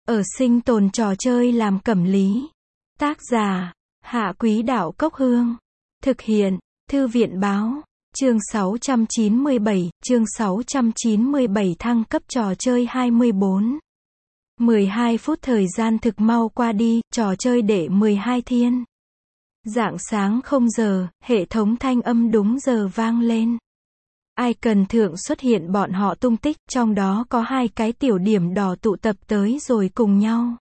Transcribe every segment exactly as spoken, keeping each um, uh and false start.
Ở sinh tồn trò chơi làm cẩm lý. Tác giả, Hạ Quý Đạo Cốc Hương. Thực hiện, Thư viện Báo. Chương sáu trăm chín mươi bảy, chương sáu trăm chín mươi bảy thăng cấp trò chơi hai mươi bốn. mười hai phút thời gian thực mau qua đi, trò chơi đệ mười hai thiên. Rạng sáng không giờ, hệ thống thanh âm đúng giờ vang lên. Icon thượng xuất hiện bọn họ tung tích, trong đó có hai cái tiểu điểm đỏ tụ tập tới rồi cùng nhau.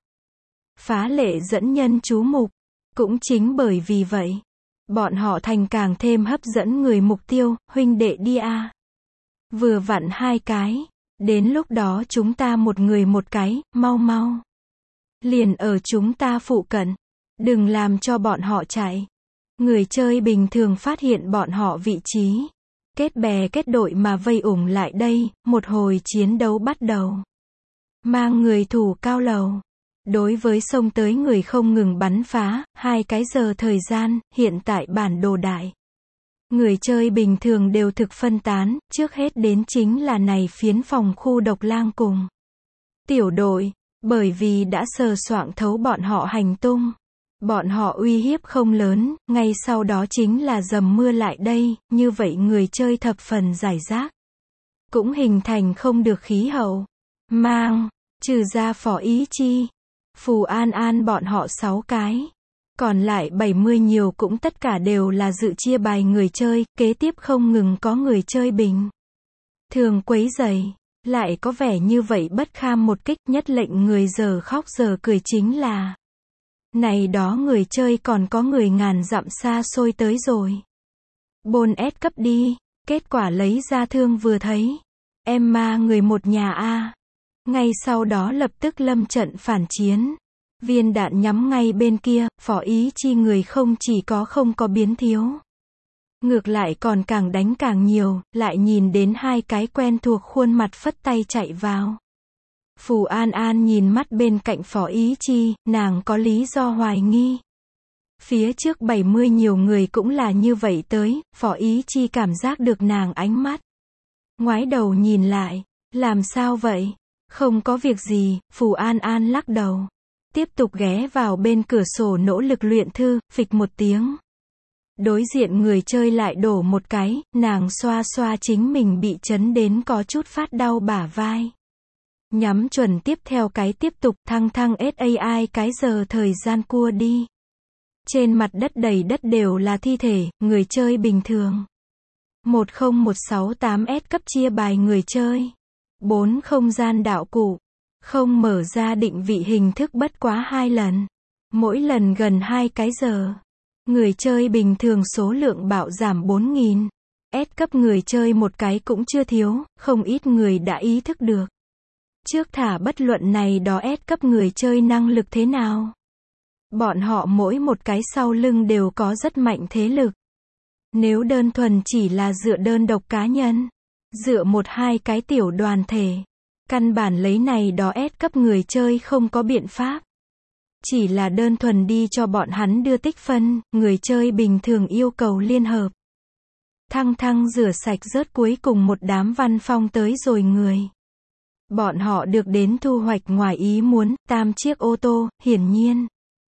Phá lệ dẫn nhân chú mục. Cũng chính bởi vì vậy, bọn họ thành càng thêm hấp dẫn người mục tiêu, huynh đệ đi a. Vừa vặn hai cái, đến lúc đó chúng ta một người một cái, mau mau. Liền ở chúng ta phụ cận, đừng làm cho bọn họ chạy. Người chơi bình thường phát hiện bọn họ vị trí, kết bè kết đội mà vây ủng lại đây, một hồi chiến đấu bắt đầu. Mang người thủ cao lầu. Đối với xông tới người không ngừng bắn phá, hai cái giờ thời gian, hiện tại bản đồ đại. Người chơi bình thường đều thực phân tán, trước hết đến chính là này phiến phòng khu độc lang cùng. Tiểu đội, bởi vì đã sờ soạng thấu bọn họ hành tung. Bọn họ uy hiếp không lớn, ngay sau đó chính là dầm mưa lại đây, như vậy người chơi thập phần giải rác. Cũng hình thành không được khí hậu. Mang, trừ ra Phó Ý Chi, Phù An An bọn họ sáu cái. Còn lại bảy mươi nhiều cũng tất cả đều là dự chia bài người chơi, kế tiếp không ngừng có người chơi bình thường quấy rầy, lại có vẻ như vậy bất kham một kích, nhất lệnh người giờ khóc giờ cười chính là này đó người chơi còn có người ngàn dặm xa xôi tới rồi. Bôn ép cấp đi, kết quả lấy ra thương vừa thấy. Em ma người một nhà a. Ngay sau đó lập tức lâm trận phản chiến. Viên đạn nhắm ngay bên kia, Phó Ý Chi người không chỉ có không có biến thiếu. Ngược lại còn càng đánh càng nhiều, lại nhìn đến hai cái quen thuộc khuôn mặt phất tay chạy vào. Phù An An nhìn mắt bên cạnh Phó Ý Chi, nàng có lý do hoài nghi. Phía trước bảy mươi nhiều người cũng là như vậy tới, Phó Ý Chi cảm giác được nàng ánh mắt. Ngoái đầu nhìn lại, làm sao vậy? Không có việc gì, Phù An An lắc đầu. Tiếp tục ghé vào bên cửa sổ nỗ lực luyện thư, phịch một tiếng. Đối diện người chơi lại đổ một cái, nàng xoa xoa chính mình bị chấn đến có chút phát đau bả vai. Nhắm chuẩn tiếp theo cái tiếp tục thăng thăng ét a i cái giờ thời gian cua đi. Trên mặt đất đầy đất đều là thi thể, người chơi bình thường. một không một sáu tám S cấp chia bài người chơi. bốn không gian đạo cụ. Không mở ra định vị hình thức bất quá hai lần. Mỗi lần gần hai cái giờ. Người chơi bình thường số lượng bạo giảm bốn nghìn. S cấp người chơi một cái cũng chưa thiếu, không ít người đã ý thức được. Trước thả bất luận này đó S cấp người chơi năng lực thế nào. Bọn họ mỗi một cái sau lưng đều có rất mạnh thế lực. Nếu đơn thuần chỉ là dựa đơn độc cá nhân, dựa một hai cái tiểu đoàn thể, căn bản lấy này đó S cấp người chơi không có biện pháp. Chỉ là đơn thuần đi cho bọn hắn đưa tích phân, người chơi bình thường yêu cầu liên hợp. Thăng thăng rửa sạch rớt cuối cùng một đám văn phong tới rồi người. Bọn họ được đến thu hoạch ngoài ý muốn, tam chiếc ô tô, hiển nhiên.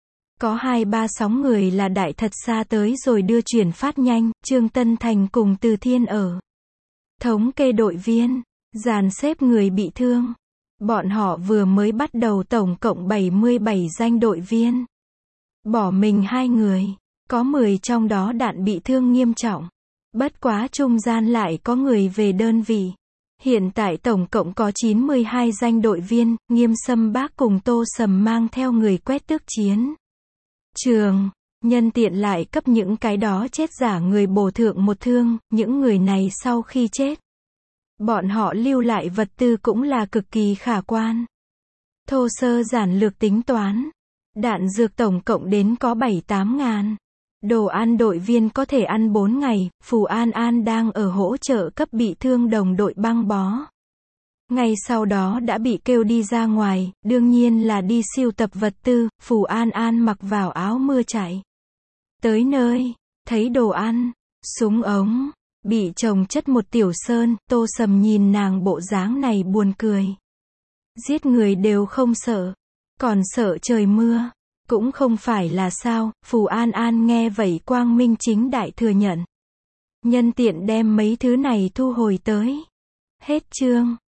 Có hai ba sóng người là đại thật xa tới rồi đưa chuyển phát nhanh, Trương Tân Thành cùng Từ Thiên ở. Thống kê đội viên, dàn xếp người bị thương. Bọn họ vừa mới bắt đầu tổng cộng bảy mươi bảy danh đội viên. Bỏ mình hai người, có mười trong đó đạn bị thương nghiêm trọng. Bất quá trung gian lại có người về đơn vị. Hiện tại tổng cộng có chín mươi hai danh đội viên, Nghiêm Sâm Bác cùng Tô Sầm mang theo người quét tước chiến trường, nhân tiện lại cấp những cái đó chết giả người bổ thượng một thương, những người này sau khi chết. Bọn họ lưu lại vật tư cũng là cực kỳ khả quan. Thô sơ giản lược tính toán. Đạn dược tổng cộng đến có bảy tám ngàn. Đồ ăn đội viên có thể ăn bốn ngày, Phù An An đang ở hỗ trợ cấp bị thương đồng đội băng bó. Ngay sau đó đã bị kêu đi ra ngoài, đương nhiên là đi siêu tập vật tư, Phù An An mặc vào áo mưa chạy. Tới nơi, thấy đồ ăn, súng ống, bị chồng chất một tiểu sơn, Tô Sầm nhìn nàng bộ dáng này buồn cười. Giết người đều không sợ. Còn sợ trời mưa. Cũng không phải là sao, Phù An An nghe vậy quang minh chính đại thừa nhận. Nhân tiện đem mấy thứ này thu hồi tới. Hết chương.